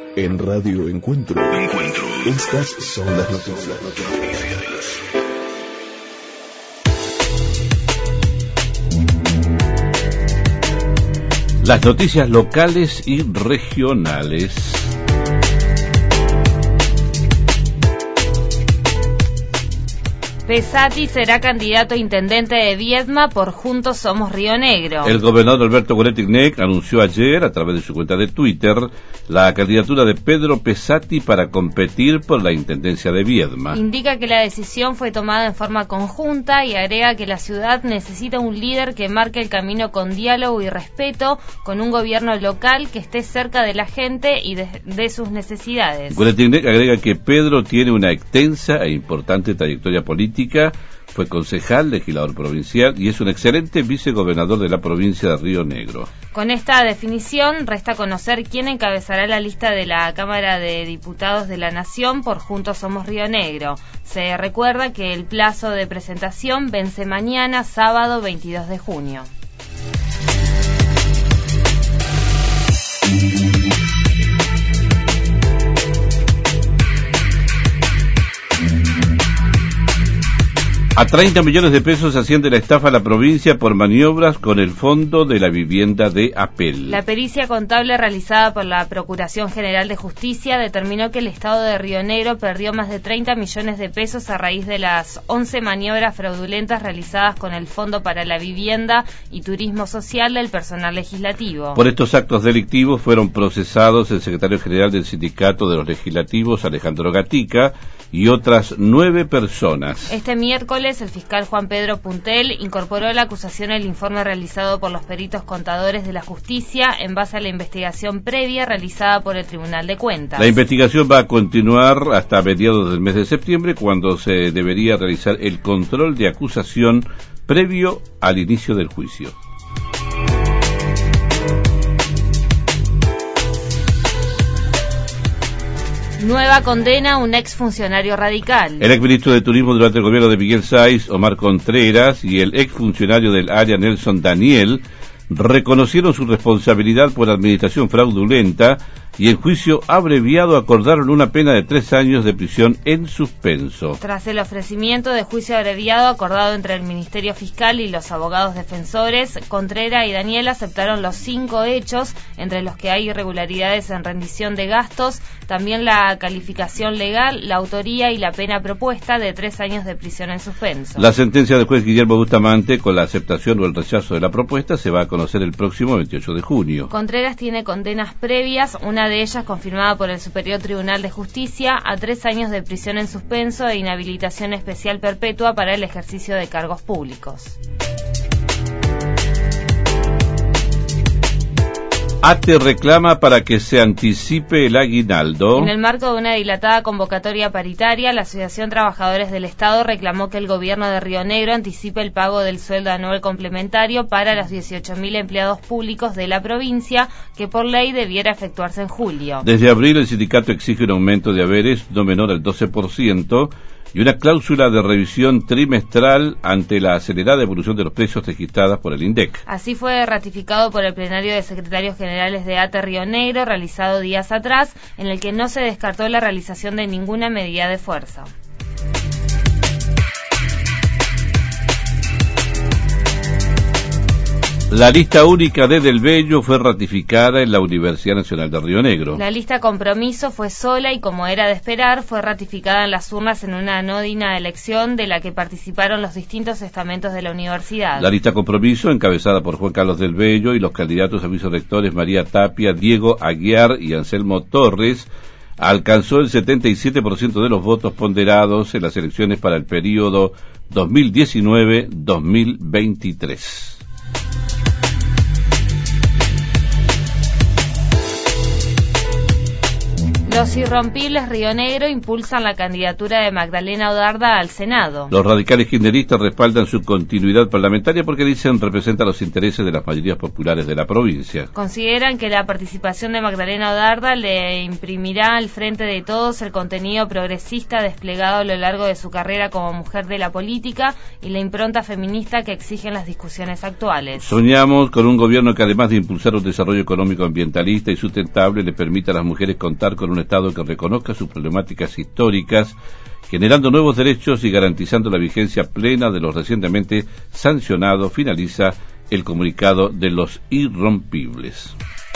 En Radio Encuentro. Estas son las noticias. Las noticias locales y regionales. Pesati será candidato a intendente de Viedma por Juntos Somos Río Negro. El gobernador Alberto Goretti-Gnecc anunció ayer, a través de su cuenta de Twitter, la candidatura de Pedro Pesati para competir por la intendencia de Viedma. Indica que la decisión fue tomada en forma conjunta y agrega que la ciudad necesita un líder que marque el camino con diálogo y respeto, con un gobierno local que esté cerca de la gente y de sus necesidades. Goretti-Gnecc agrega que Pedro tiene una extensa e importante trayectoria política. Fue concejal, legislador provincial y es un excelente vicegobernador de la provincia de Río Negro. Con esta definición, resta conocer quién encabezará la lista de la Cámara de Diputados de la Nación por Juntos Somos Río Negro. Se recuerda que el plazo de presentación vence mañana, sábado 22 de junio. A 30 millones de pesos asciende la estafa a la provincia por maniobras con el Fondo de la Vivienda de APEL. La pericia contable realizada por la Procuración General de Justicia determinó que el Estado de Río Negro perdió más de 30 millones de pesos a raíz de las 11 maniobras fraudulentas realizadas con el Fondo para la Vivienda y Turismo Social del personal legislativo. Por estos actos delictivos fueron procesados el secretario general del Sindicato de los Legislativos, Alejandro Gatica, y otras 9 personas. Este miércoles, el fiscal Juan Pedro Puntel incorporó la acusación al informe realizado por los peritos contadores de la justicia en base a la investigación previa realizada por el Tribunal de Cuentas. La investigación va a continuar hasta mediados del mes de septiembre, cuando se debería realizar el control de acusación previo al inicio del juicio. Nueva condena a un exfuncionario radical. El exministro de Turismo durante el gobierno de Miguel Sáiz, Omar Contreras, y el exfuncionario del área, Nelson Daniel, reconocieron su responsabilidad por administración fraudulenta y en juicio abreviado acordaron una pena de 3 años de prisión en suspenso. Tras el ofrecimiento de juicio abreviado acordado entre el Ministerio Fiscal y los abogados defensores, Contreras y Daniel aceptaron los 5 hechos, entre los que hay irregularidades en rendición de gastos, también la calificación legal, la autoría y la pena propuesta de 3 años de prisión en suspenso. La sentencia del juez Guillermo Bustamante, con la aceptación o el rechazo de la propuesta, se va a conocer el próximo 28 de junio. Contreras tiene condenas previas, una de ellas confirmada por el Superior Tribunal de Justicia, a 3 años de prisión en suspenso e inhabilitación especial perpetua para el ejercicio de cargos públicos. ATE reclama para que se anticipe el aguinaldo. En el marco de una dilatada convocatoria paritaria, la Asociación Trabajadores del Estado reclamó que el gobierno de Río Negro anticipe el pago del sueldo anual complementario para los 18.000 empleados públicos de la provincia, que por ley debiera efectuarse en julio. Desde abril el sindicato exige un aumento de haberes no menor al 12% y una cláusula de revisión trimestral ante la acelerada evolución de los precios registradas por el INDEC. Así fue ratificado por el plenario de secretarios generales de ATE Río Negro, realizado días atrás, en el que no se descartó la realización de ninguna medida de fuerza. La lista única de Del Bello fue ratificada en la Universidad Nacional de Río Negro. La lista compromiso fue sola y, como era de esperar, fue ratificada en las urnas en una anódina elección de la que participaron los distintos estamentos de la universidad. La lista compromiso, encabezada por Juan Carlos Del Bello y los candidatos a vicerrectores María Tapia, Diego Aguiar y Anselmo Torres, alcanzó el 77% de los votos ponderados en las elecciones para el periodo 2019-2023. Los irrompibles Río Negro impulsan la candidatura de Magdalena Odarda al Senado. Los radicales kirchneristas respaldan su continuidad parlamentaria porque dicen representa los intereses de las mayorías populares de la provincia. Consideran que la participación de Magdalena Odarda le imprimirá al frente de todos el contenido progresista desplegado a lo largo de su carrera como mujer de la política y la impronta feminista que exigen las discusiones actuales. Soñamos con un gobierno que, además de impulsar un desarrollo económico ambientalista y sustentable, le permita a las mujeres contar con un Estado que reconozca sus problemáticas históricas, generando nuevos derechos y garantizando la vigencia plena de los recientemente sancionados, finaliza el comunicado de los irrompibles.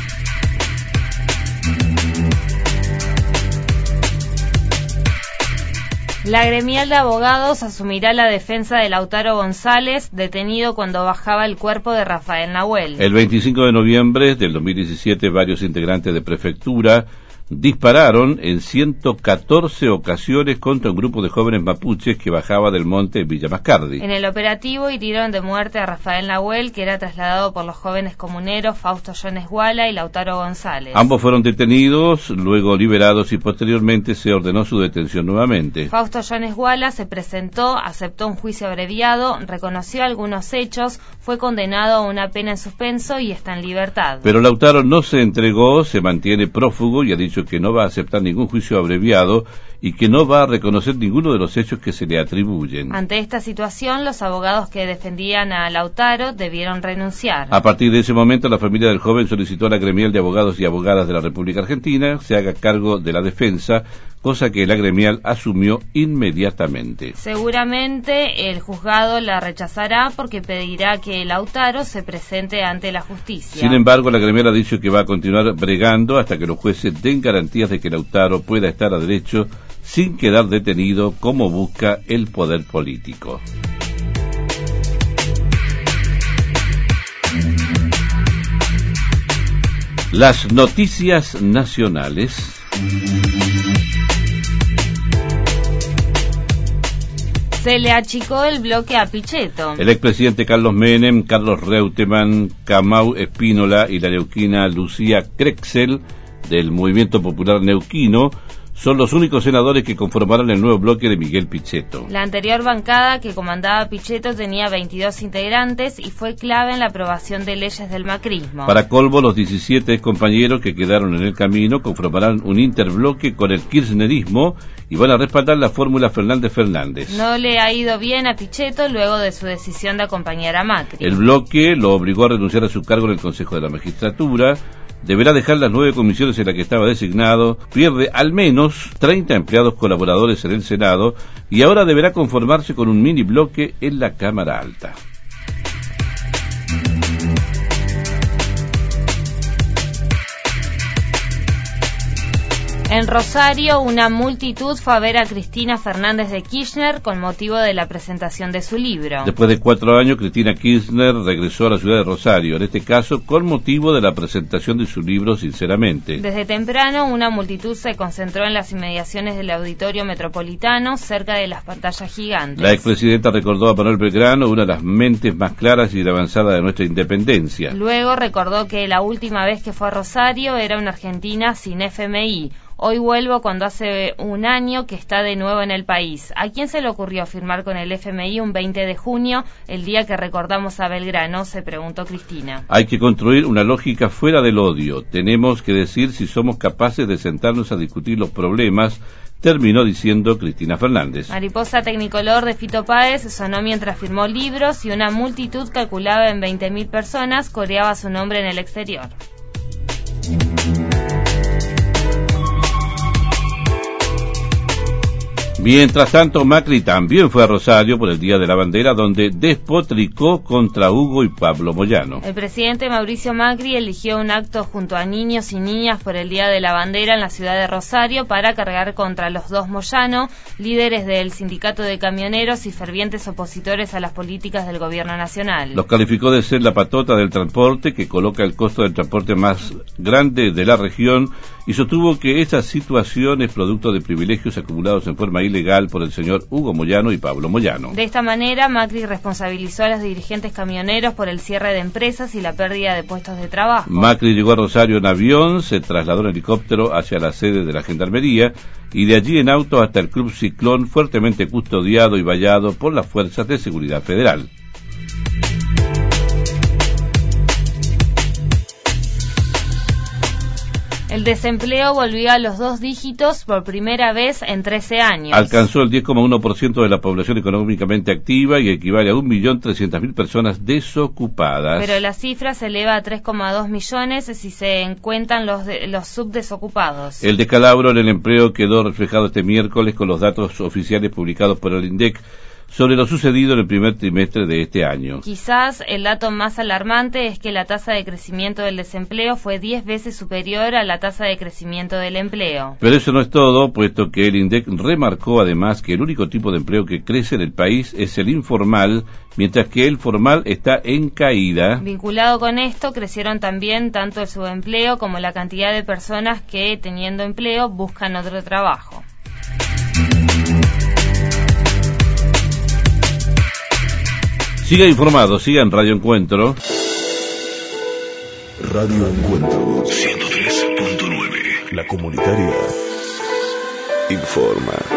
La gremial de abogados asumirá la defensa de Lautaro González, detenido cuando bajaba el cuerpo de Rafael Nahuel. El 25 de noviembre del 2017, varios integrantes de prefectura dispararon en 114 ocasiones contra un grupo de jóvenes mapuches que bajaba del monte Villa Mascardi. En el operativo hirieron de muerte a Rafael Nahuel, que era trasladado por los jóvenes comuneros Fausto Jones Guala y Lautaro González. Ambos fueron detenidos, luego liberados y posteriormente se ordenó su detención nuevamente. Fausto Jones Guala se presentó, aceptó un juicio abreviado, reconoció algunos hechos, fue condenado a una pena en suspenso y está en libertad. Pero Lautaro no se entregó, se mantiene prófugo y ha dicho que no va a aceptar ningún juicio abreviado y que no va a reconocer ninguno de los hechos que se le atribuyen. Ante esta situación, los abogados que defendían a Lautaro debieron renunciar. A partir de ese momento, la familia del joven solicitó a la gremial de abogados y abogadas de la República Argentina se haga cargo de la defensa, cosa que la gremial asumió inmediatamente. Seguramente el juzgado la rechazará porque pedirá que Lautaro se presente ante la justicia. Sin embargo, la gremial ha dicho que va a continuar bregando hasta que los jueces den garantías de que Lautaro pueda estar a derecho sin quedar detenido como busca el poder político. Las noticias nacionales. Se le achicó el bloque a Pichetto. El expresidente Carlos Menem, Carlos Reutemann, Camau Espínola y la neuquina Lucía Crexel del Movimiento Popular Neuquino son los únicos senadores que conformarán el nuevo bloque de Miguel Pichetto. La anterior bancada que comandaba Pichetto tenía 22 integrantes y fue clave en la aprobación de leyes del macrismo. Para colmo, los 17 compañeros que quedaron en el camino conformarán un interbloque con el kirchnerismo y van a respaldar la fórmula Fernández-Fernández. No le ha ido bien a Pichetto luego de su decisión de acompañar a Macri. El bloque lo obligó a renunciar a su cargo en el Consejo de la Magistratura, deberá dejar las 9 comisiones en las que estaba designado, pierde al menos 30 empleados colaboradores en el Senado y ahora deberá conformarse con un mini bloque en la Cámara Alta. En Rosario, una multitud fue a ver a Cristina Fernández de Kirchner con motivo de la presentación de su libro. Después de 4 años, Cristina Kirchner regresó a la ciudad de Rosario, en este caso con motivo de la presentación de su libro Sinceramente. Desde temprano, una multitud se concentró en las inmediaciones del Auditorio Metropolitano, cerca de las pantallas gigantes. La expresidenta recordó a Manuel Belgrano, una de las mentes más claras y avanzadas de nuestra independencia. Luego recordó que la última vez que fue a Rosario era una Argentina sin FMI. Hoy vuelvo cuando hace un año que está de nuevo en el país. ¿A quién se le ocurrió firmar con el FMI un 20 de junio, el día que recordamos a Belgrano?, se preguntó Cristina. Hay que construir una lógica fuera del odio. Tenemos que decir si somos capaces de sentarnos a discutir los problemas, terminó diciendo Cristina Fernández. Mariposa Tecnicolor de Fito Páez sonó mientras firmó libros y una multitud calculada en 20.000 personas coreaba su nombre en el exterior. Mientras tanto, Macri también fue a Rosario por el Día de la Bandera, donde despotricó contra Hugo y Pablo Moyano. El presidente Mauricio Macri eligió un acto junto a niños y niñas por el Día de la Bandera en la ciudad de Rosario para cargar contra los dos Moyano, líderes del sindicato de camioneros y fervientes opositores a las políticas del gobierno nacional. Los calificó de ser la patota del transporte, que coloca el costo del transporte más grande de la región y sostuvo que esa situación es producto de privilegios acumulados en forma ilegal por el señor Hugo Moyano y Pablo Moyano. De esta manera, Macri responsabilizó a los dirigentes camioneros por el cierre de empresas y la pérdida de puestos de trabajo. Macri llegó a Rosario en avión, se trasladó en helicóptero hacia la sede de la Gendarmería y de allí en auto hasta el Club Ciclón, fuertemente custodiado y vallado por las fuerzas de seguridad federal. El desempleo volvió a los 2 dígitos por primera vez en 13 años. Alcanzó el 10,1% de la población económicamente activa y equivale a 1.300.000 personas desocupadas. Pero la cifra se eleva a 3,2 millones si se cuentan los subdesocupados. El descalabro en el empleo quedó reflejado este miércoles con los datos oficiales publicados por el INDEC sobre lo sucedido en el primer trimestre de este año. Quizás el dato más alarmante es que la tasa de crecimiento del desempleo fue 10 veces superior a la tasa de crecimiento del empleo. Pero eso no es todo, puesto que el INDEC remarcó además que el único tipo de empleo que crece en el país es el informal, mientras que el formal está en caída. Vinculado con esto, crecieron también tanto el subempleo como la cantidad de personas que, teniendo empleo, buscan otro trabajo. Siga informado, siga en Radio Encuentro. Radio Encuentro 103.9. La comunitaria informa.